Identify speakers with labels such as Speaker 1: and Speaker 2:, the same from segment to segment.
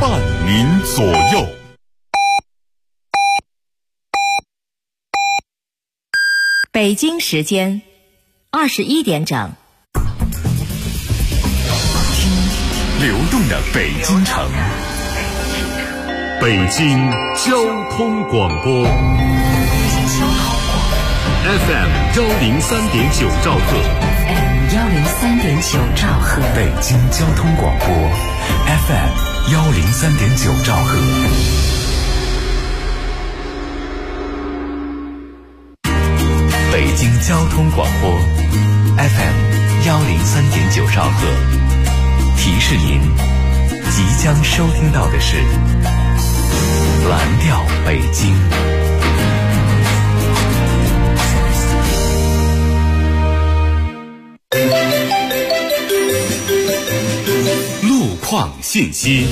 Speaker 1: 伴您左右。
Speaker 2: 北京时间21点整，
Speaker 1: 听流动的北京城，北京交通广播 FM 103.9兆赫，
Speaker 2: 103.9兆赫，
Speaker 1: 北京交通广播 FM 103.9兆赫。北京交通广播 FM 103.9兆赫，提示您即将收听到的是蓝调北京。路况信息。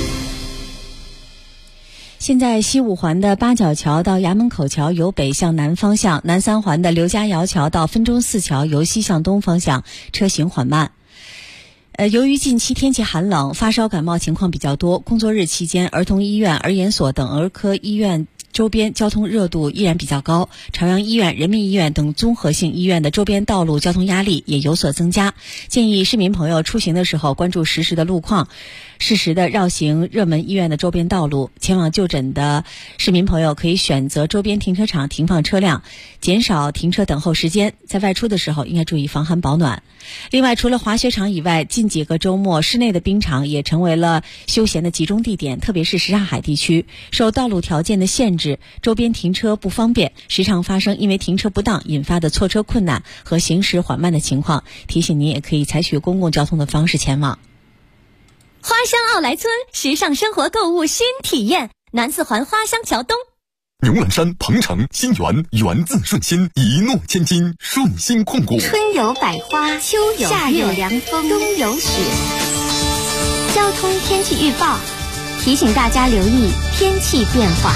Speaker 3: 现在西五环的八角桥到衙门口桥由北向南方向，南三环的刘家窑桥到分钟寺桥由西向东方向，车行缓慢。由于近期天气寒冷，发烧感冒情况比较多，工作日期间儿童医院、儿研所等儿科医院周边交通热度依然比较高，朝阳医院、人民医院等综合性医院的周边道路交通压力也有所增加。建议市民朋友出行的时候关注实时的路况，适时的绕行热门医院的周边道路。前往就诊的市民朋友可以选择周边停车场停放车辆，减少停车等候时间。在外出的时候应该注意防寒保暖。另外，除了滑雪场以外，近几个周末室内的冰场也成为了休闲的集中地点，特别是什刹海地区，受道路条件的限制，周边停车不方便，时常发生因为停车不当引发的错车困难和行驶缓慢的情况。提醒您也可以采取公共交通的方式前往。
Speaker 4: 花乡奥莱村，时尚生活购物新体验，南四环花乡桥东。
Speaker 1: 牛栏山、鹏城、新源，源自顺心，一诺千金，顺心控股。
Speaker 4: 春有百花，秋有夏有凉风，冬有雪。交通天气预报提醒大家留意天气变化。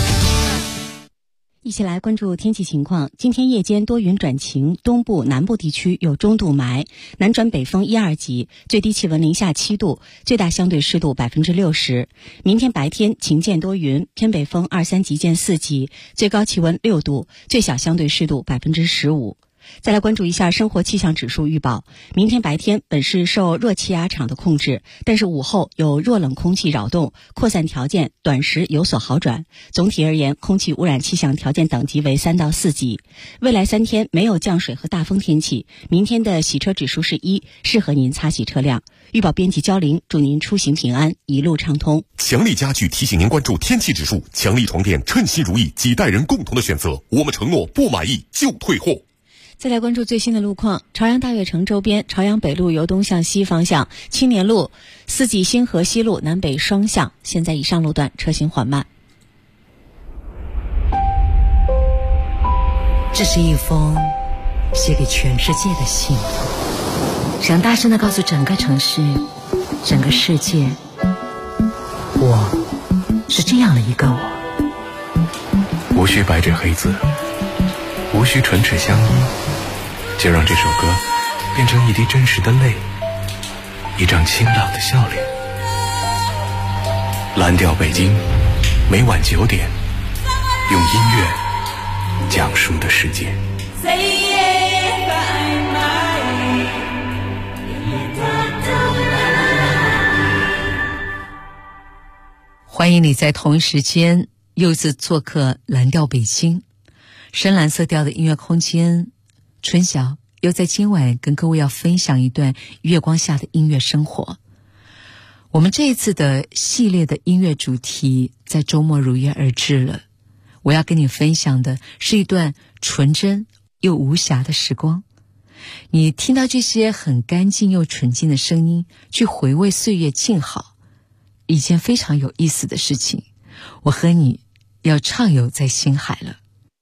Speaker 3: 一起来关注天气情况。今天夜间多云转晴，东部、南部地区有中度霾，南转北风1、2级，最低气温零下7度，最大相对湿度60%。明天白天晴间多云，偏北风2、3级见4级，最高气温6度，最小相对湿度15%。再来关注一下生活气象指数预报。明天白天本市受弱气压场的控制，但是午后有弱冷空气扰动，扩散条件短时有所好转。总体而言，空气污染气象条件等级为3到4级。未来3天没有降水和大风天气，明天的洗车指数是1，适合您擦洗车辆。预报编辑焦玲，祝您出行平安，一路畅通。
Speaker 1: 强力家具提醒您关注天气指数，强力床垫称心如意，几代人共同的选择，我们承诺不满意就退货。
Speaker 3: 再来关注最新的路况。朝阳大悦城周边，朝阳北路由东向西方向，青年路、四季星河西路南北双向，现在以上路段车行缓慢。
Speaker 2: 这是一封写给全世界的信，想大声地告诉整个城市、整个世界，我是这样的一个我。
Speaker 5: 无需白纸黑字，无需唇齿相依，就让这首歌变成一滴真实的泪，一张清朗的笑脸。蓝调北京，每晚9点，用音乐讲述的世界。
Speaker 2: 欢迎你在同一时间又次做客蓝调北京，深蓝色调的音乐空间。春晓又在今晚跟各位要分享一段月光下的音乐生活。我们这一次的系列的音乐主题在周末如约而至了，我要跟你分享的是一段纯真又无瑕的时光。你听到这些很干净又纯净的声音，去回味岁月静好，一件非常有意思的事情。我和你要畅游在星海了。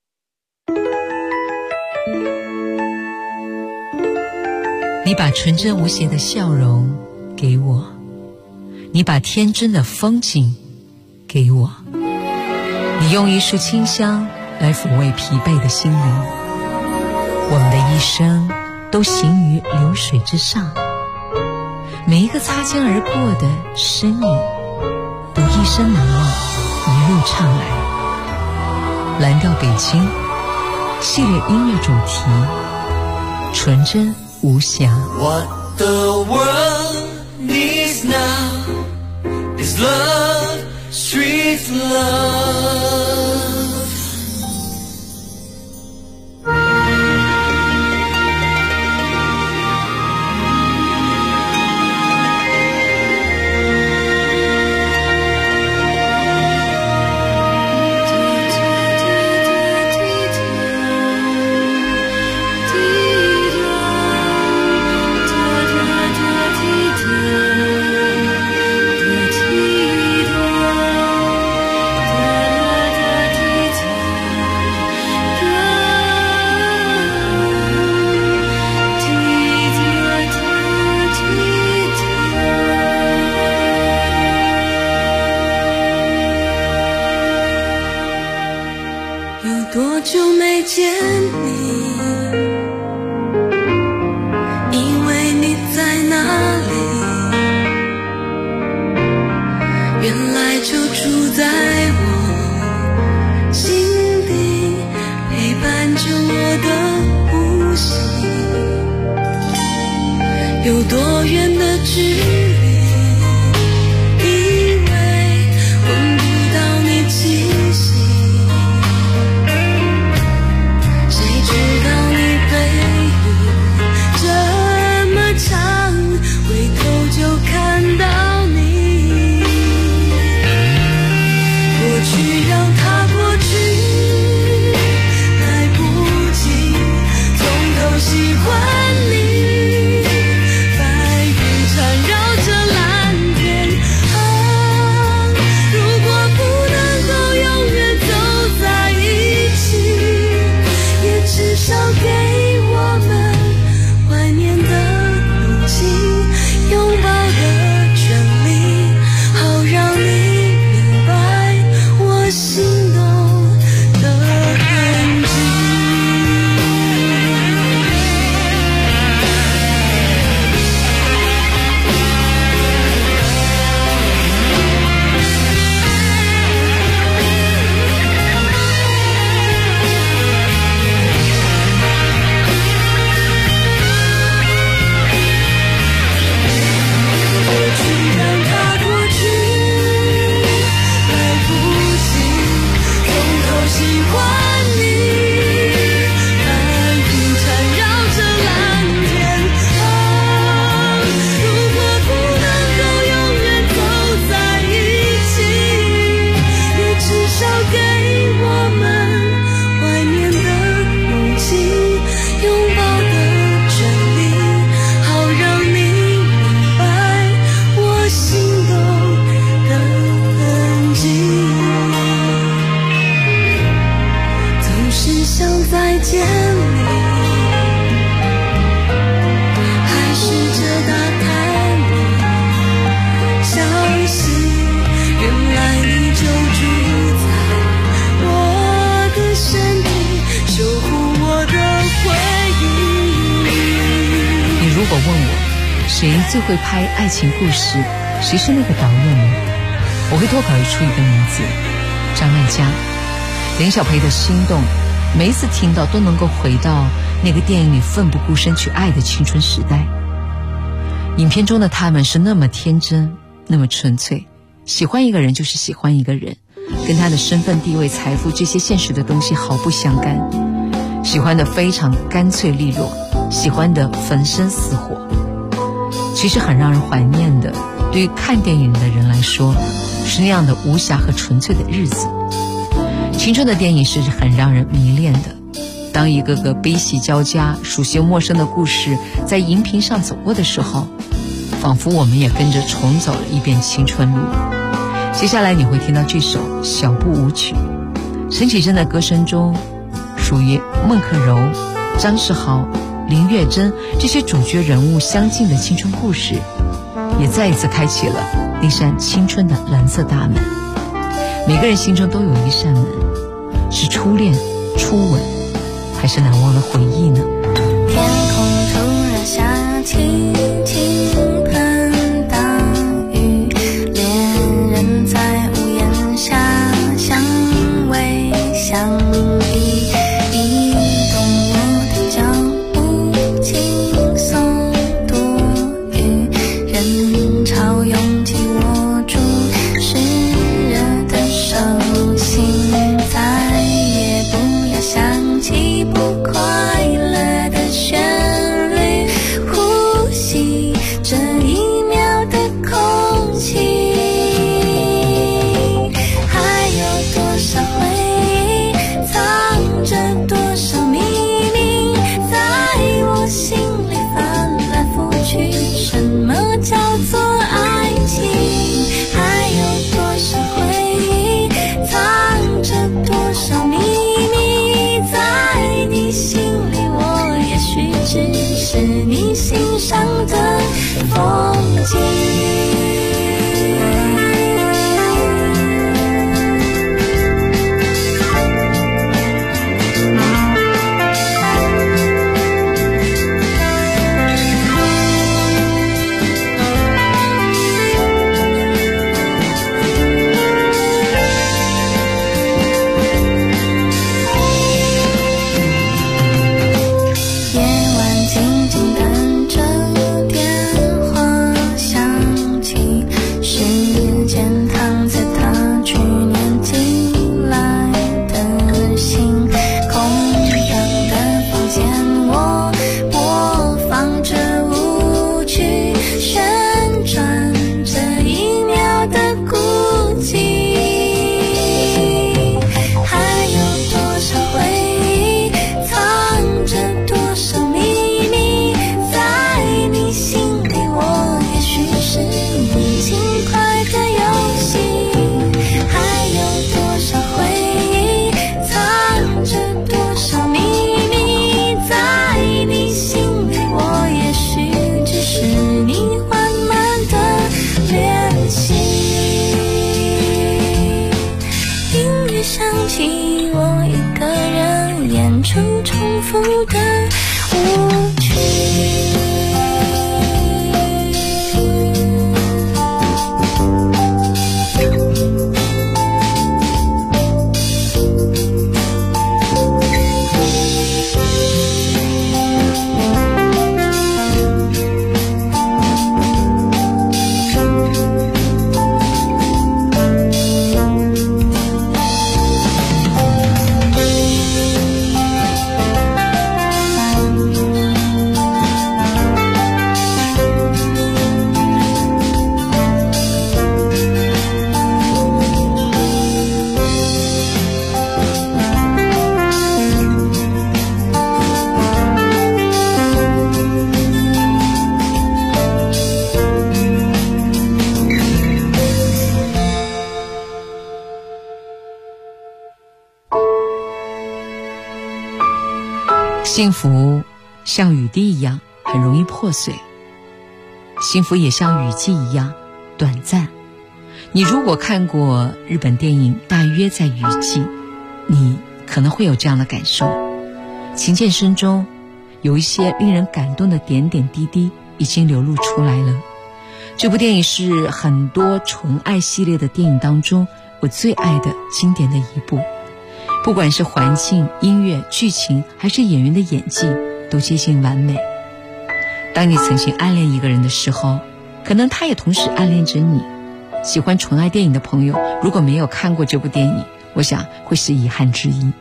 Speaker 2: 你把纯真无邪的笑容给我，你把天真的风景给我，你用一束清香来抚慰疲惫的心灵。我们的一生都行于流水之上，每一个擦肩而过的身影一生难忘，一路唱来。蓝调北京系列音乐主题，纯真无瑕。
Speaker 6: What the world needs now is love, street love.
Speaker 2: 谁最会拍爱情故事？谁是那个导演呢？我会脱口而出一个名字：张艾嘉。林小培的心动，每一次听到都能够回到那个电影里奋不顾身去爱的青春时代。影片中的他们是那么天真，那么纯粹，喜欢一个人就是喜欢一个人，跟他的身份地位财富这些现实的东西毫不相干，喜欢的非常干脆利落，喜欢的粉身死火。其实很让人怀念的，对于看电影的人来说，是那样的无暇和纯粹的日子。青春的电影是很让人迷恋的，当一个个悲喜交加、熟悉陌生的故事在荧屏上走过的时候，仿佛我们也跟着重走了一遍青春路。接下来你会听到这首小步舞曲，陈绮贞的歌声中属于孟克柔、张世豪、林月珍这些主角人物相近的青春故事，也再一次开启了那扇青春的蓝色大门。每个人心中都有一扇门，是初恋、初吻，还是难忘的回忆呢？
Speaker 7: 天空突然下轻轻喷大雨，恋人在起我一个人演出重复的舞曲。
Speaker 2: 幸福像雨滴一样很容易破碎，幸福也像雨季一样短暂。你如果看过日本电影《大约在雨季》，你可能会有这样的感受。琴键声中有一些令人感动的点点滴滴已经流露出来了。这部电影是很多纯爱系列的电影当中我最爱的经典的一部，不管是环境、音乐、剧情还是演员的演技都接近完美。当你曾经暗恋一个人的时候，可能他也同时暗恋着你。喜欢纯爱电影的朋友如果没有看过这部电影，我想会是遗憾之一。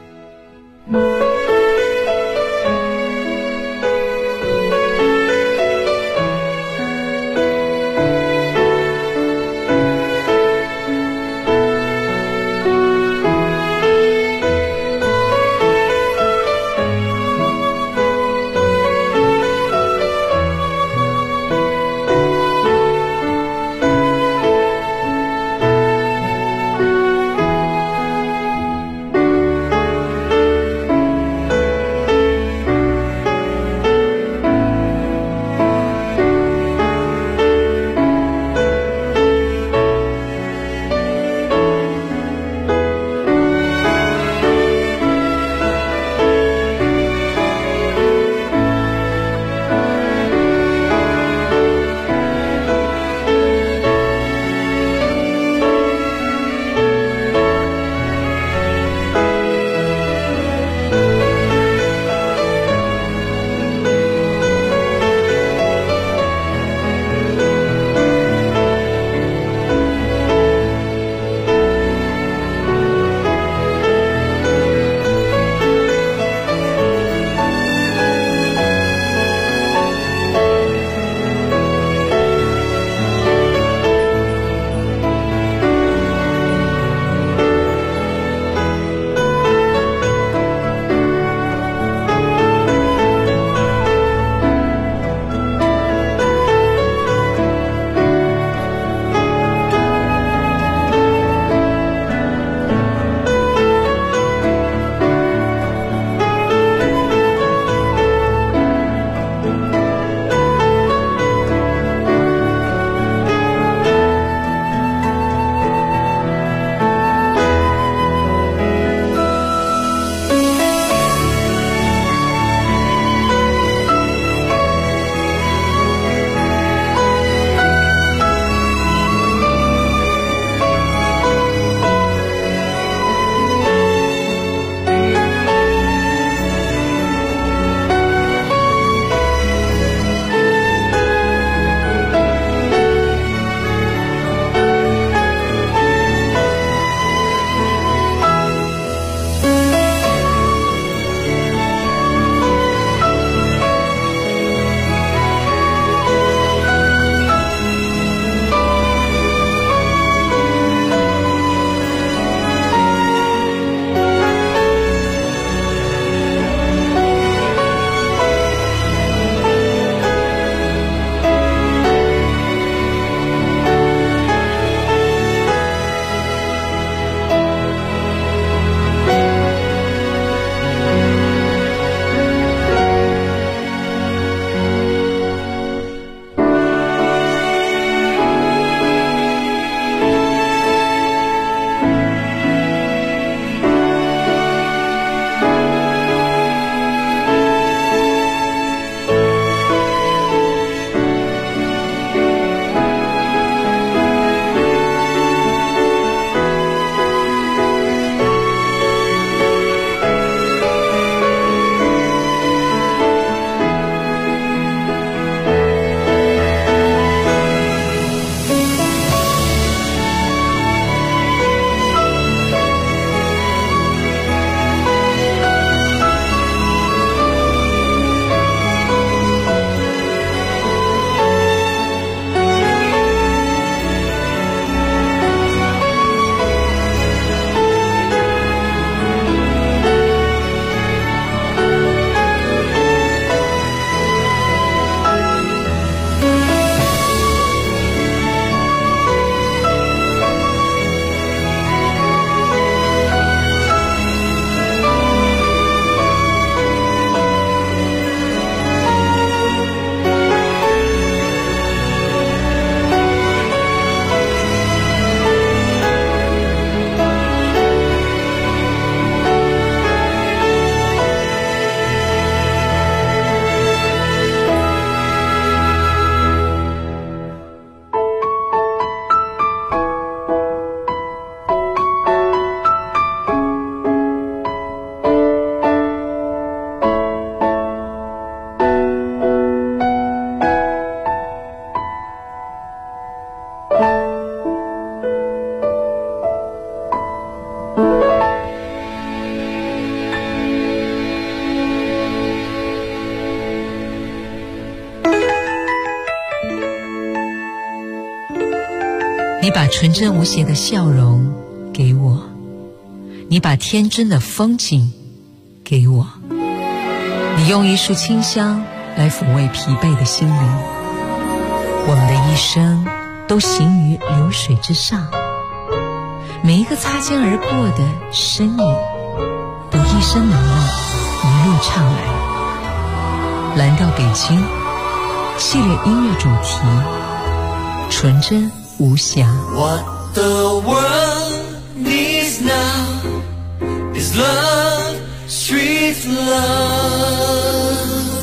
Speaker 2: 你把纯真无邪的笑容给我，你把天真的风景给我，你用一束清香来抚慰疲惫的心灵。我们的一生都行于流水之上，每一个擦肩而过的身影都一生难忘，一路唱来。蓝调北京系列音乐主题，纯真无瑕。
Speaker 6: What the world needs now is love, street love.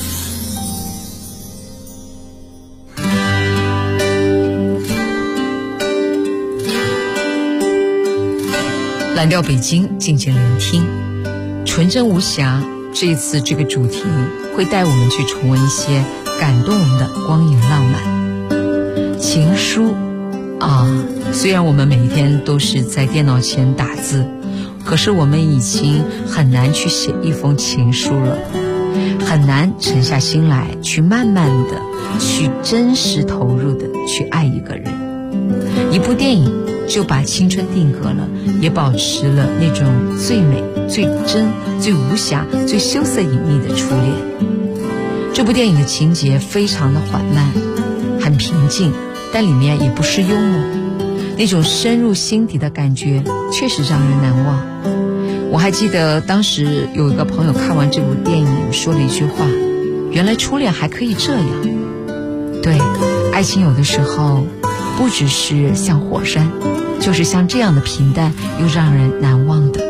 Speaker 2: 蓝调北京，静静聆听，纯真无瑕。这一次这个主题会带我们去重温一些感动我们的光影浪漫。情书啊，虽然我们每一天都是在电脑前打字，可是我们已经很难去写一封情书了，很难沉下心来去慢慢的去真实投入的去爱一个人。一部电影就把青春定格了，也保持了那种最美、最真、最无瑕、最羞涩隐秘的初恋。这部电影的情节非常的缓慢，很平静，但里面也不失幽默，那种深入心底的感觉确实让人难忘。我还记得当时有一个朋友看完这部电影说了一句话，原来初恋还可以这样。对，爱情有的时候不只是像火山，就是像这样的平淡又让人难忘的。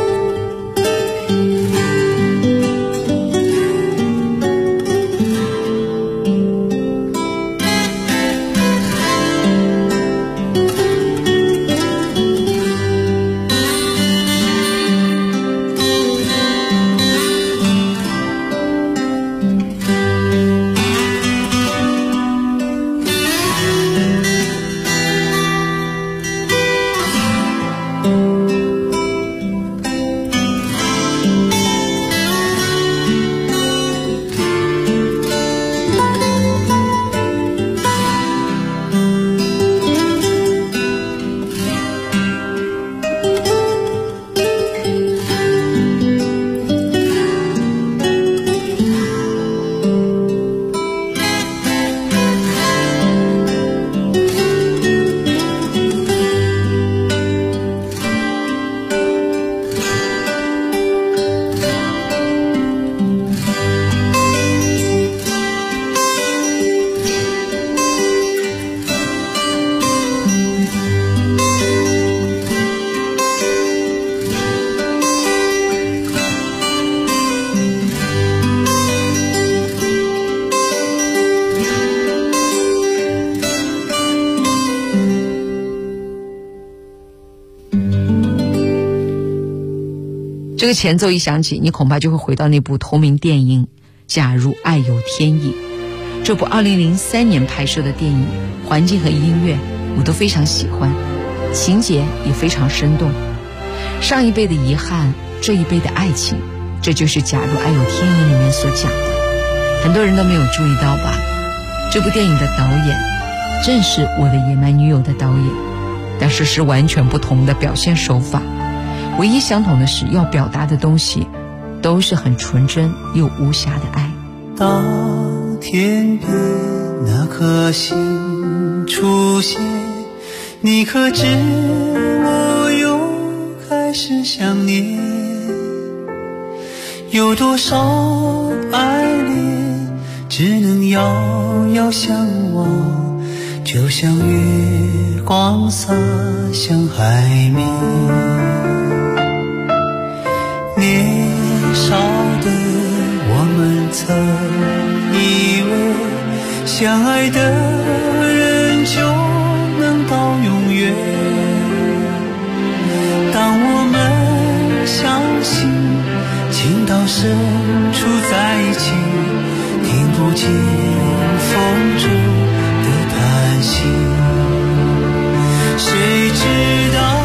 Speaker 2: 这个前奏一响起，你恐怕就会回到那部同名电影《假如爱有天意》。这部2003年拍摄的电影，环境和音乐我都非常喜欢，情节也非常生动。上一辈的遗憾，这一辈的爱情，这就是《假如爱有天意》里面所讲的。很多人都没有注意到吧？这部电影的导演正是我的野蛮女友的导演，但是是完全不同的表现手法。唯一相同的是，要表达的东西都是很纯真又无瑕的爱。
Speaker 8: 当天边那颗星出现，你可知我又开始想念？有多少爱恋只能遥遥相望，就像月光洒向海面。年少的我们曾以为相爱的人就能到永远，当我们相信情到深处在一起，听不见风中的叹息，谁知道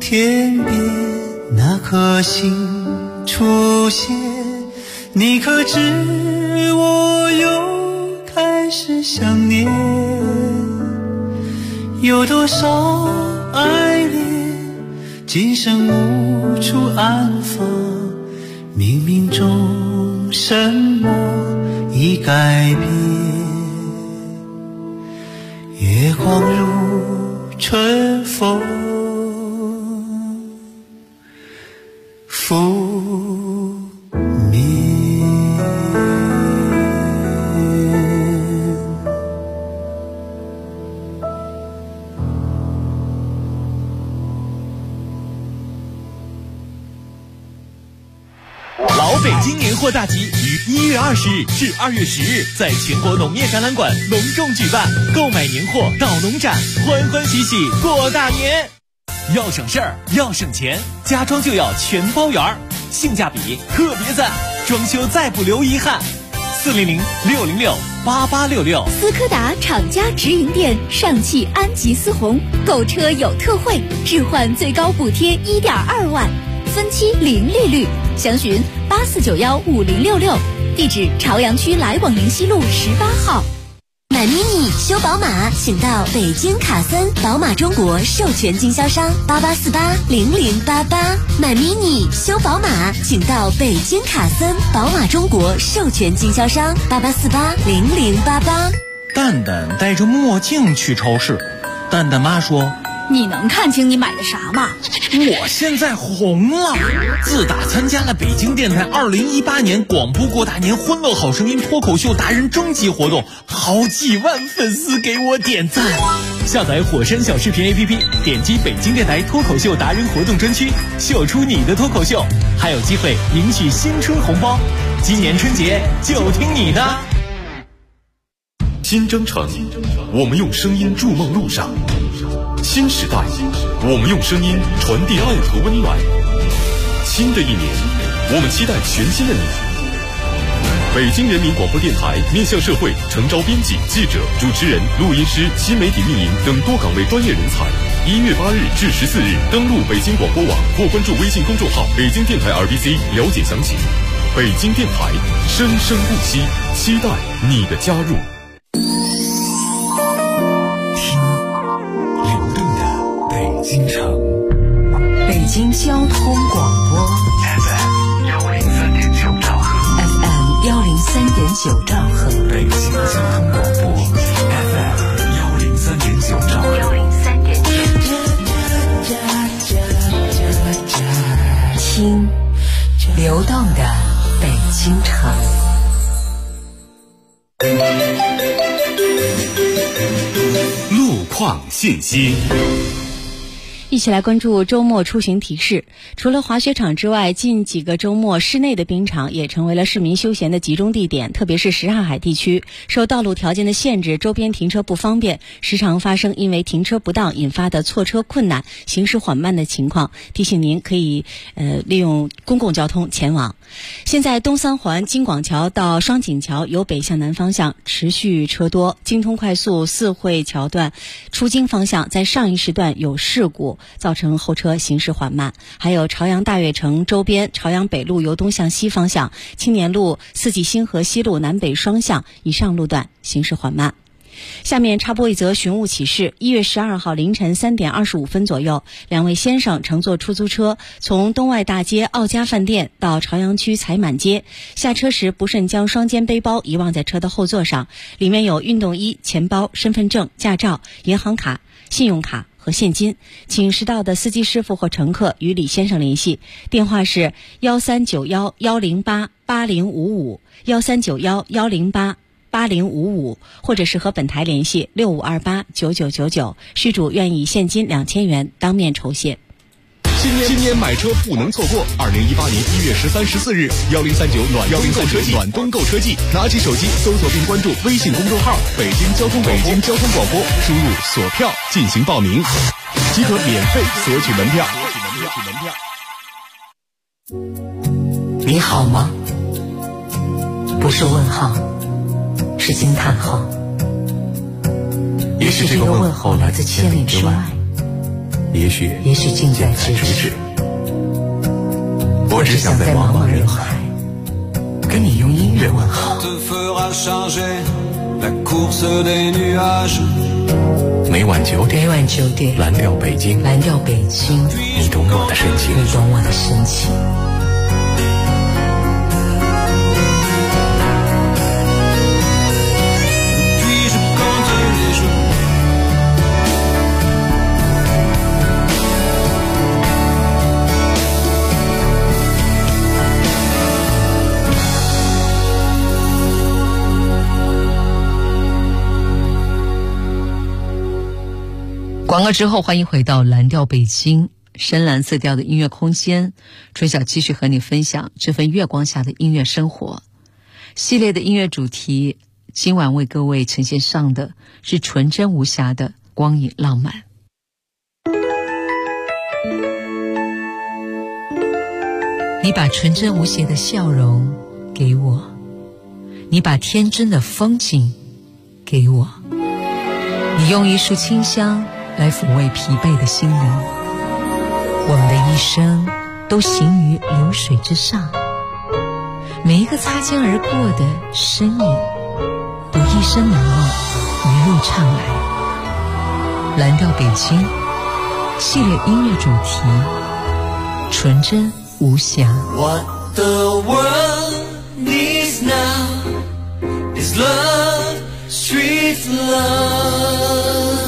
Speaker 8: 天边那颗星出现，你可知我又开始想念？有多少爱恋今生无处安放，冥冥中什么已改变？月光如春风拂面。
Speaker 1: 老北京年货大集于1月20日至2月10日在全国农业展览馆隆重举办，购买年货到农展，欢欢喜喜过大年。要省事儿，要省钱，家装就要全包圆，性价比特别赞，装修再不留遗憾。400-606-8866。
Speaker 9: 斯柯达厂家直营店上汽安吉思宏，购车有特惠，置换最高补贴1.2万，分期零利率，详询84915066，地址朝阳区来往宁西路18号。
Speaker 10: 买 mini 修宝马，请到北京卡森宝马中国授权经销商88480088。买 mini 修宝马，请到北京卡森宝马中国授权经销商88480088。
Speaker 11: 蛋蛋戴着墨镜去超市，蛋蛋妈说：“
Speaker 9: 你能看清你买的啥吗？
Speaker 11: 我现在红了！自打参加了北京电台2018年广播过大年欢乐好声音脱口秀达人征集活动，好几万粉丝给我点赞。
Speaker 1: 下载火山小视频 APP， 点击北京电台脱口秀达人活动专区，秀出你的脱口秀，还有机会赢取新春红包。今年春节就听你的。
Speaker 12: 新征程，我们用声音筑梦路上；新时代，我们用声音传递爱和温暖。新的一年，我们期待全新的你。北京人民广播电台面向社会诚招编辑、记者、主持人、录音师、新媒体运营等多岗位专业人才。1月8日至14日，登录北京广播网或关注微信公众号北京电台 RBC 了解详情。北京电台，生生不息，期待你的加入。
Speaker 1: 京城，
Speaker 2: 北京交通广播
Speaker 1: FM 103.9兆赫
Speaker 2: FM 103.9兆赫，
Speaker 1: 北京交通广播 FM 103.9兆赫
Speaker 2: 听流动的北京城。
Speaker 12: 路况信息。
Speaker 3: 一起来关注周末出行提示。除了滑雪场之外，近几个周末室内的冰场也成为了市民休闲的集中地点，特别是什刹海地区，受道路条件的限制，周边停车不方便，时常发生因为停车不当引发的错车困难、行驶缓慢的情况。提醒您可以利用公共交通前往。现在东三环京广桥到双井桥由北向南方向持续车多，京通快速四惠桥段出京方向在上一时段有事故，造成后车行驶缓慢。还有朝阳大悦城周边朝阳北路由东向西方向、青年路四季星河西路南北双向以上路段行驶缓慢。下面插播一则寻物启事。1月12号凌晨3点25分左右，两位先生乘坐出租车从东外大街奥家饭店到朝阳区财满街，下车时不慎将双肩背包遗忘在车的后座上，里面有运动衣、钱包、身份证、驾照、银行卡、信用卡和现金，请识到的司机师傅或乘客与李先生联系，电话是1391-108-8055 1391-108-8055，或者是和本台联系6528-9999，失主愿以现金2000元当面酬谢。
Speaker 12: 新年买车不能错过！2018年1月13、14日，1039暖冬购车季，拿起手机搜索并关注微信公众号北京交通广播，输入索票进行报名，即可免费索取门票。
Speaker 2: 你好吗？不是问号，是惊叹号。也许这个问候来自千里之外，
Speaker 5: 也许
Speaker 2: 近在咫尺。我只想在茫茫人海跟你用音乐问好。
Speaker 5: 每晚9点，蓝调北京，你懂我的深情。
Speaker 2: 广告之后，欢迎回到蓝调北京，深蓝色调的音乐空间。春晓继续和你分享这份月光下的音乐生活系列的音乐主题。今晚为各位呈现上的是纯真无瑕的光影浪漫。你把纯真无邪的笑容给我，你把天真的风景给我，你用一束清香来抚慰疲惫的心灵。我们的一生都行于流水之上，每一个擦肩而过的身影都一生难忘，一路唱来。蓝调北京系列音乐主题，纯真无瑕。
Speaker 6: What the world needs now is love, street love.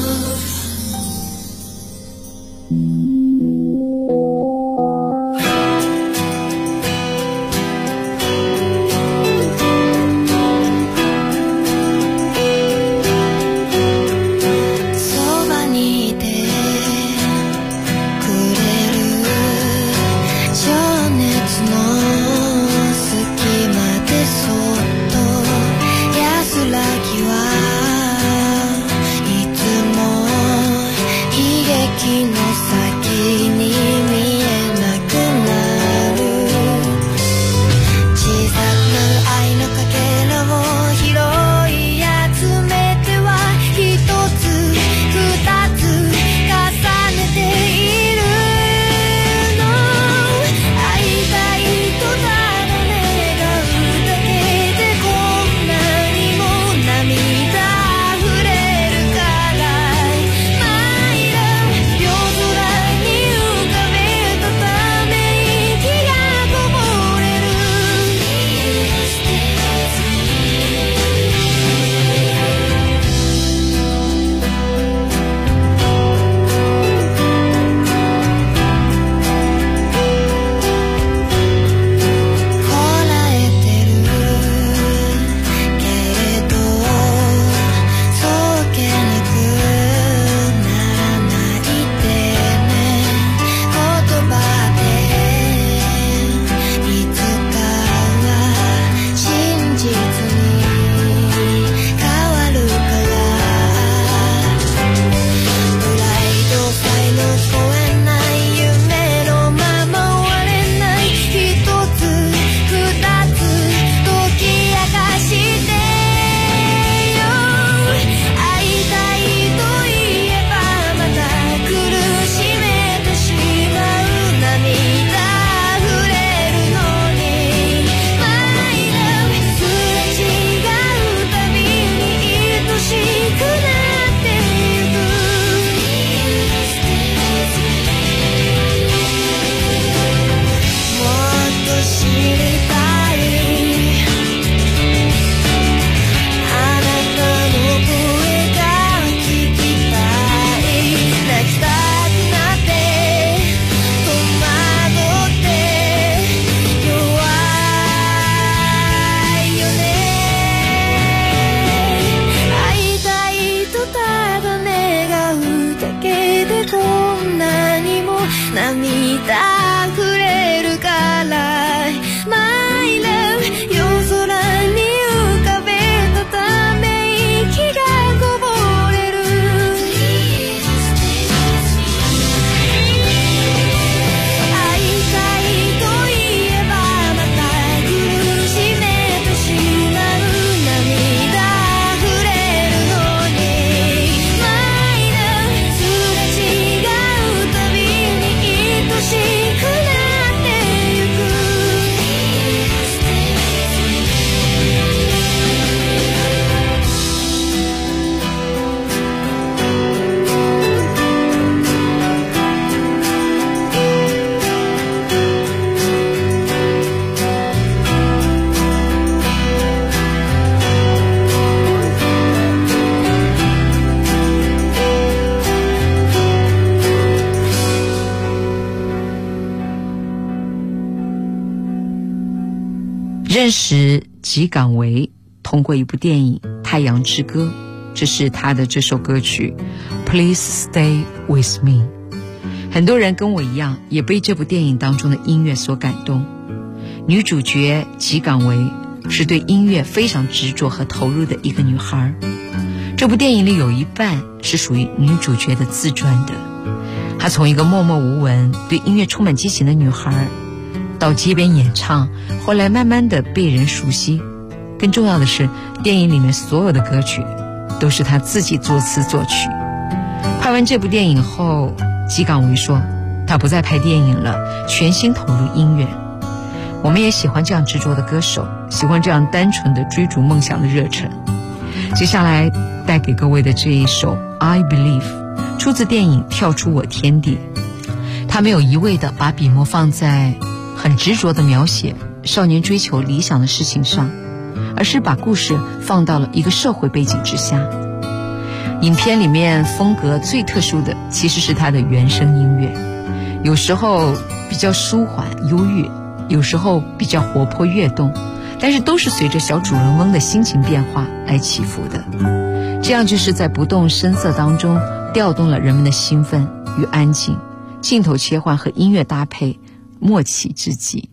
Speaker 2: 这时吉岗维通过一部电影《太阳之歌》，这是他的这首歌曲 Please Stay With Me。 很多人跟我一样也被这部电影当中的音乐所感动。女主角吉岗维是对音乐非常执着和投入的一个女孩。这部电影里有一半是属于女主角的自传的。她从一个默默无闻对音乐充满激情的女孩到街边演唱，后来慢慢的被人熟悉。更重要的是，电影里面所有的歌曲都是她自己作词作曲。拍完这部电影后，吉岗维说他不再拍电影了，全心投入音乐。我们也喜欢这样执着的歌手，喜欢这样单纯的追逐梦想的热忱。接下来带给各位的这一首 I Believe 出自电影《跳出我天地》。他没有一味地把笔墨放在很执着地描写少年追求理想的事情上，而是把故事放到了一个社会背景之下。影片里面风格最特殊的其实是它的原声音乐，有时候比较舒缓忧郁，有时候比较活泼跃动，但是都是随着小主人翁的心情变化来起伏的。这样就是在不动声色当中调动了人们的兴奋与安静，镜头切换和音乐搭配默契之极。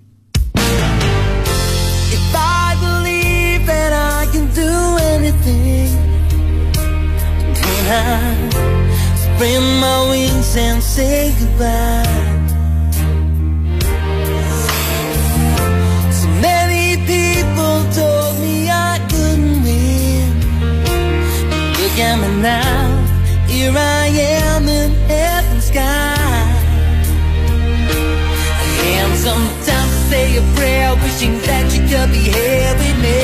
Speaker 6: If I believe that I can do anything, I spread my wings and say goodbye. So many people told me I couldn't win. Look at me now, here I am in heaven's sky. And sometimes I say a prayer wishing that you could be here with me.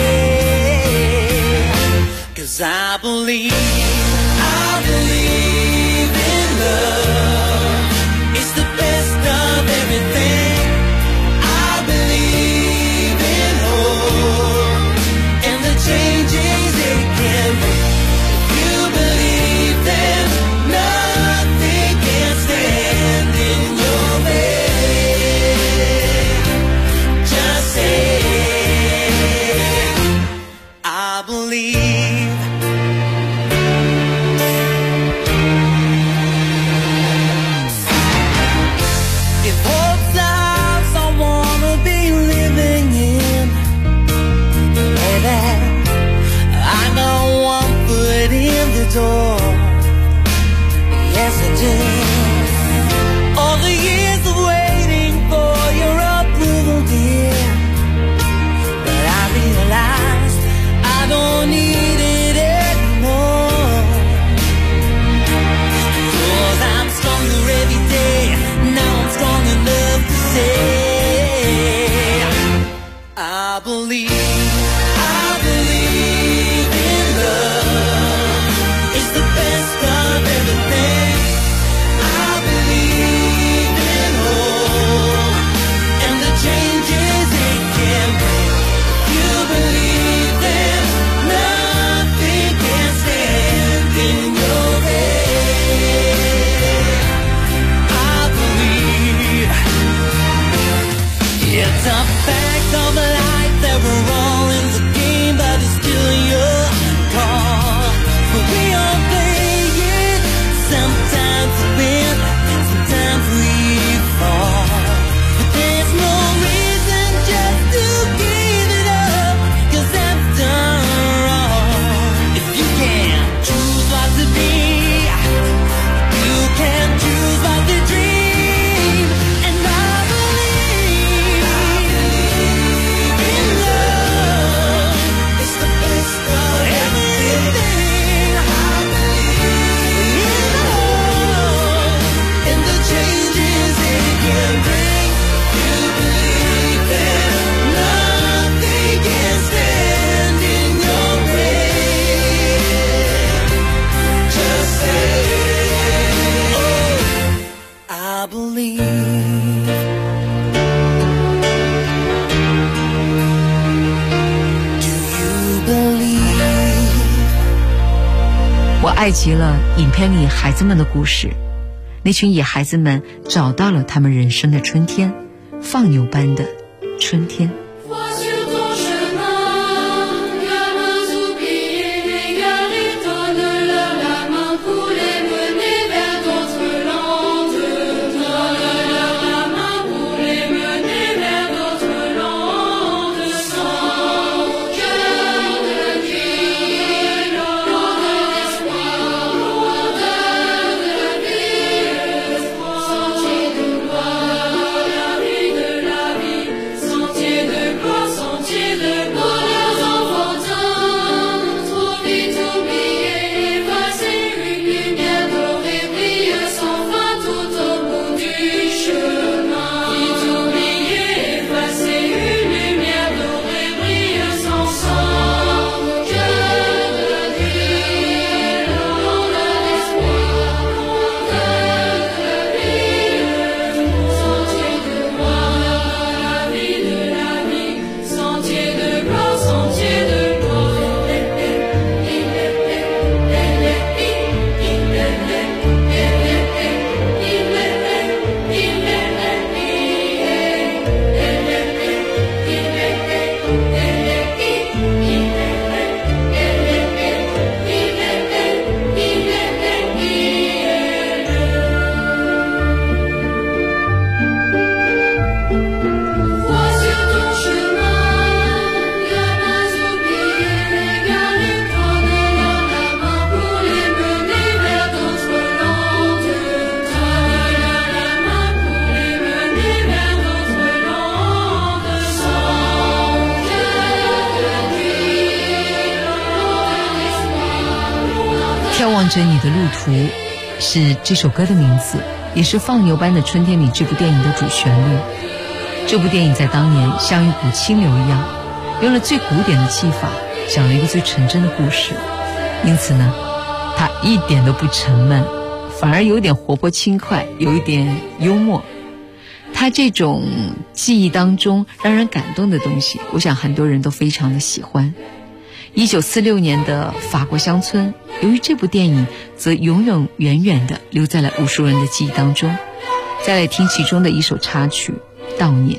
Speaker 6: 'Cause I believe in love. It's the best of everything. I believe in hope and the changes it can bring. If you believe, then nothing can stand in your way. Just say, I believe. Door. Yes, I do. All the years of waiting for your approval, dear. But I realized I don't need it anymore. 'Cause I'm stronger every day. Now I'm strong enough to say I believe in love. It's the best of everything. I believe in hope and the changes it can bring. You believe that nothing can stand in your way. I believe it's a fact of life that we're all in the game, but it's still your call. We all play it. Sometimes we win, sometimes we fall. But there's no reason just to give it up, 'cause after all, if you can't choose what to be, you can choose what to dream. And I believe in love. It's the best of everything. I believe.
Speaker 2: 我爱极了影片里孩子们的故事，那群野孩子们找到了他们人生的春天，放牛般的春天。
Speaker 13: 或许总是
Speaker 2: 眺望着你的路途是这首歌的名字，也是《放牛班的春天里》这部电影的主旋律。这部电影在当年像一股清流一样，用了最古典的技法讲了一个最纯真的故事，因此呢，它一点都不沉闷，反而有点活泼轻快，有一点幽默。它这种记忆当中让人感动的东西，我想很多人都非常的喜欢。1946年的法国乡村，由于这部电影则永永远远地留在了无数人的记忆当中。再来听其中的一首插曲《悼念》。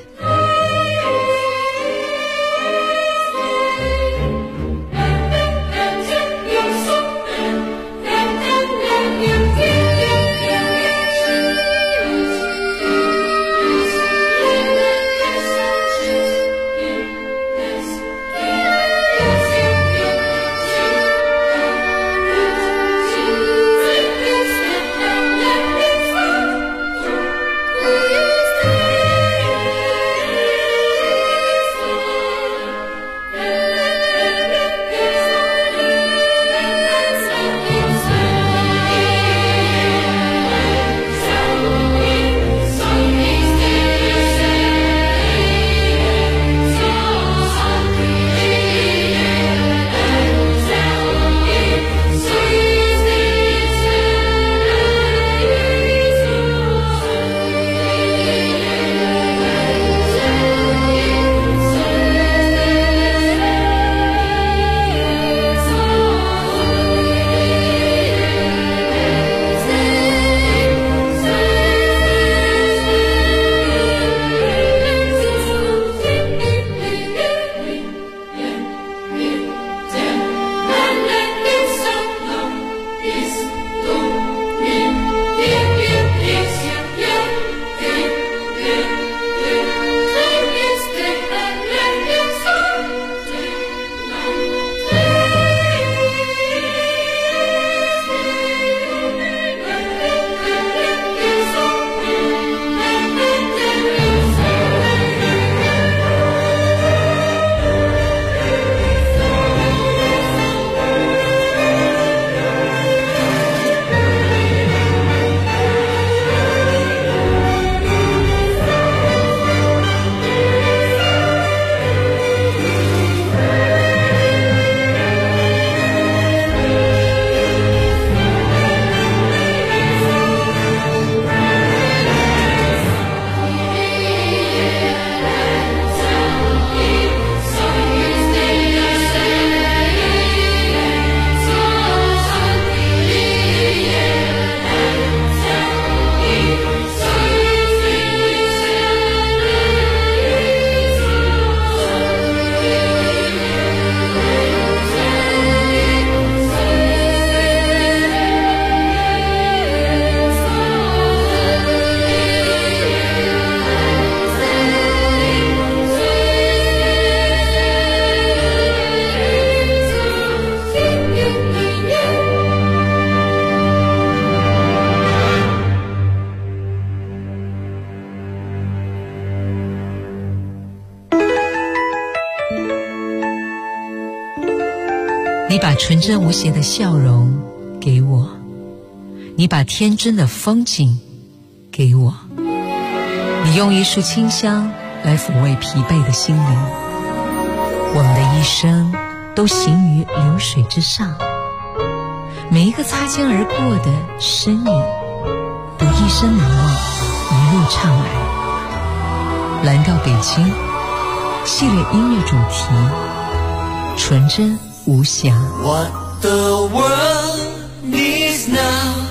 Speaker 2: 你把纯真无邪的笑容给我，你把天真的风景给我，你用一束清香来抚慰疲惫的心灵。我们的一生都行于流水之上，每一个擦肩而过的身影都一生难忘，一路唱来。蓝调北京系列音乐主题，纯真无瑕。
Speaker 6: What the world needs now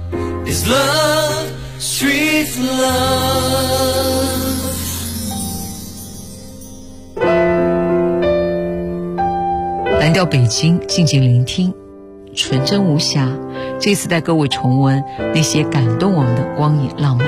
Speaker 6: is love, street love.
Speaker 2: 蓝调北京，静静聆听，纯真无瑕。这次带各位重温那些感动我们的光影浪漫。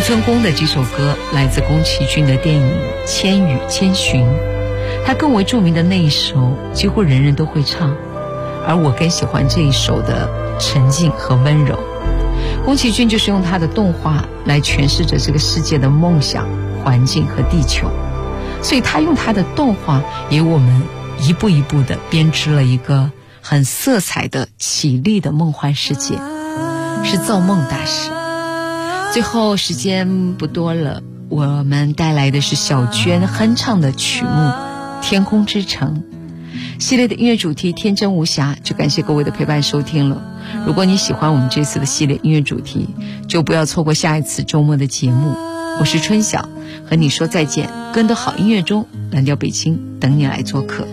Speaker 2: 春宫的这首歌来自宫崎骏的电影《千与千寻》，它更为著名的那一首几乎人人都会唱，而我更喜欢这一首的沉静和温柔。宫崎骏就是用他的动画来诠释着这个世界的梦想、环境和地球，所以他用他的动画给我们一步一步地编织了一个很色彩的绮丽的梦幻世界，是造梦大师。最后时间不多了，我们带来的是小娟哼唱的曲目《天空之城》系列的音乐主题天真无瑕，就感谢各位的陪伴收听了。如果你喜欢我们这次的系列音乐主题，就不要错过下一次周末的节目。我是春晓，和你说再见。更多好音乐中，蓝调北京等你来做客。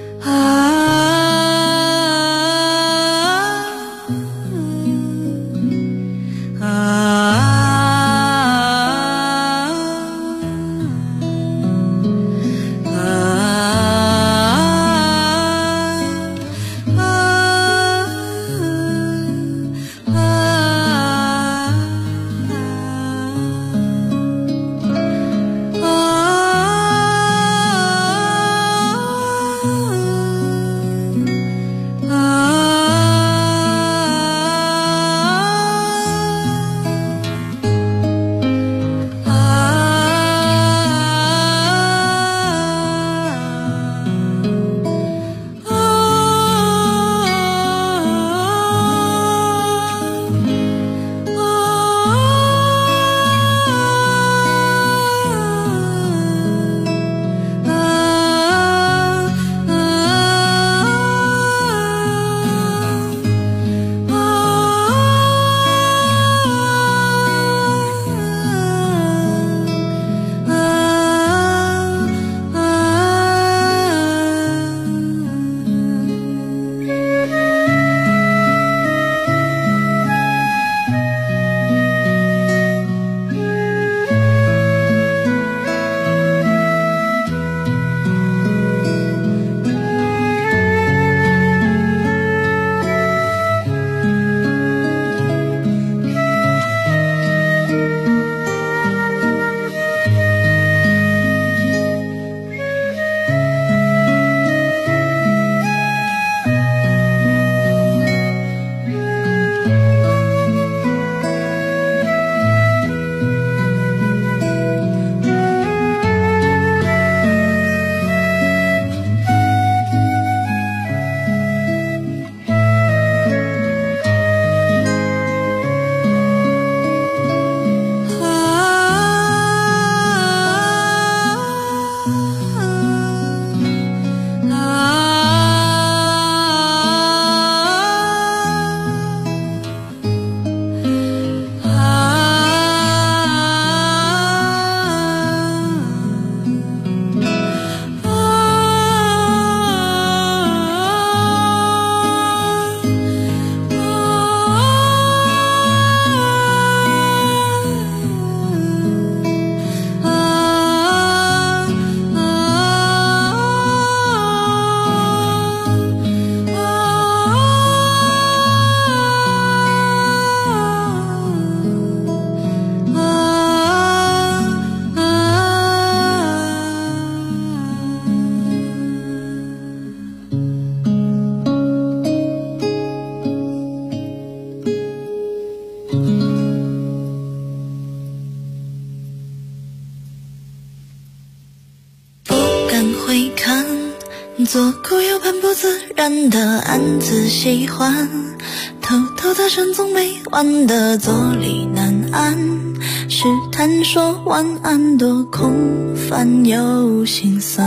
Speaker 13: 左顾右盼不自然的暗自喜欢，偷偷的神总没完的坐立难安，试探说晚安多空泛又心酸，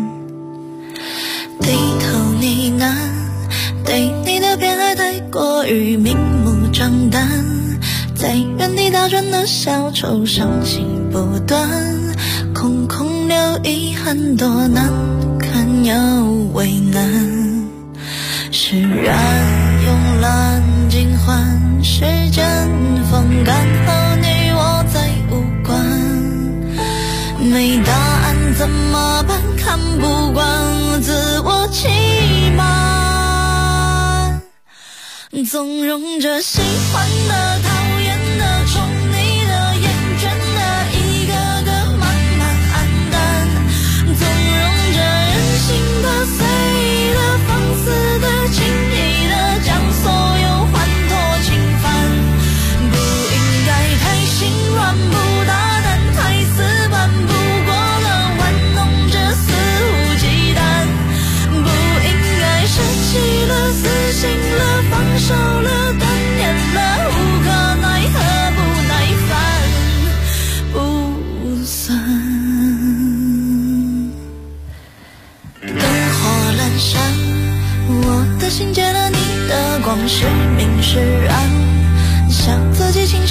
Speaker 13: 低头呢喃，对你的偏爱太过于明目张胆，在原地打转的小丑伤心不断，空空留遗憾多难看又为难，释然慵懒尽欢，时间风干和你我再无关，没答案怎么办？看不惯自我欺瞒，纵容着喜欢的、讨厌的、宠你的、厌倦的、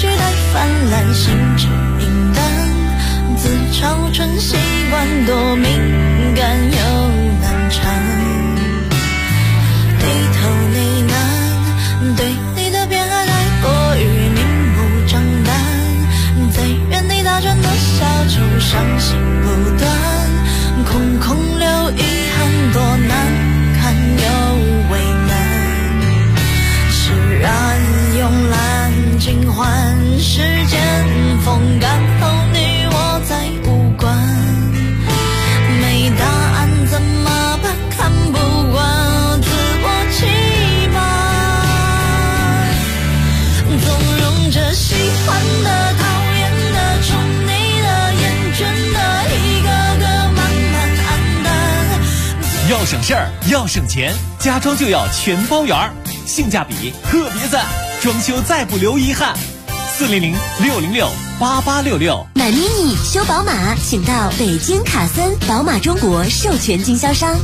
Speaker 13: 期待泛滥，心知明淡，自嘲春习惯多敏感又难缠，低头呢喃，对你的偏爱太过于明目张胆，在原地打转的小丑，伤心不断，空空留遗憾，多难堪又为难，释然慵懒尽欢，时间风干后你我再无关，没答案怎么办？看不惯自我欺瞒，纵容着喜欢的、讨厌的、宠你的、厌倦的，一个个慢慢黯淡。
Speaker 11: 要省事儿，要省钱，家装就要全包圆儿，性价比特别赞，装修再不留遗憾。400-606-8866。
Speaker 10: 买 mini 修宝马，请到北京卡森宝马中国授权经销商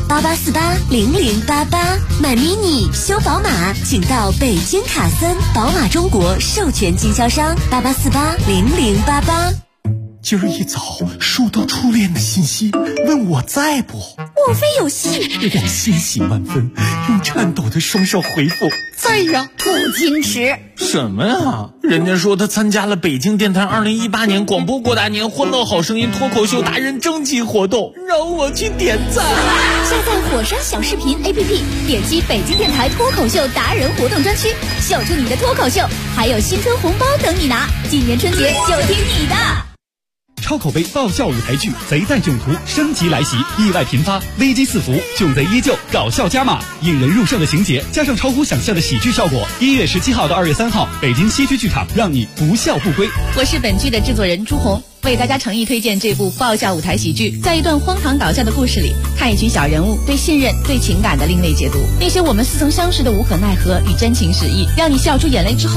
Speaker 10: 88480088。买 mini 修宝马，请到北京卡森宝马中国授权经销商88480088。
Speaker 11: 今儿一早收到初恋的信息，问我在不？
Speaker 9: 莫非有戏？
Speaker 11: 我欣喜万分，用颤抖的双手回复在呀。
Speaker 9: 不矜持
Speaker 11: 什么呀？人家说他参加了北京电台2018年广播过大年欢乐好声音脱口秀达人征集活动，让我去点赞。
Speaker 9: 下载火山小视频 APP， 点击北京电台脱口秀达人活动专区，秀出你的脱口秀，还有新春红包等你拿。今年春节就听你的。
Speaker 14: 超口碑爆笑舞台剧《贼在囧途》升级来袭，意外频发，危机四伏，囧贼依旧，搞笑加码，引人入胜的情节加上超乎想象的喜剧效果。1月17号到2月3号，北京西区剧场，让你不笑不归。
Speaker 2: 我是本剧的制作人朱红，为大家诚意推荐这部爆笑舞台喜剧。在一段荒唐搞笑的故事里，看一群小人物对信任、对情感的另类解读，那些我们似曾相识的无可奈何与真情实意，让你笑出眼泪之后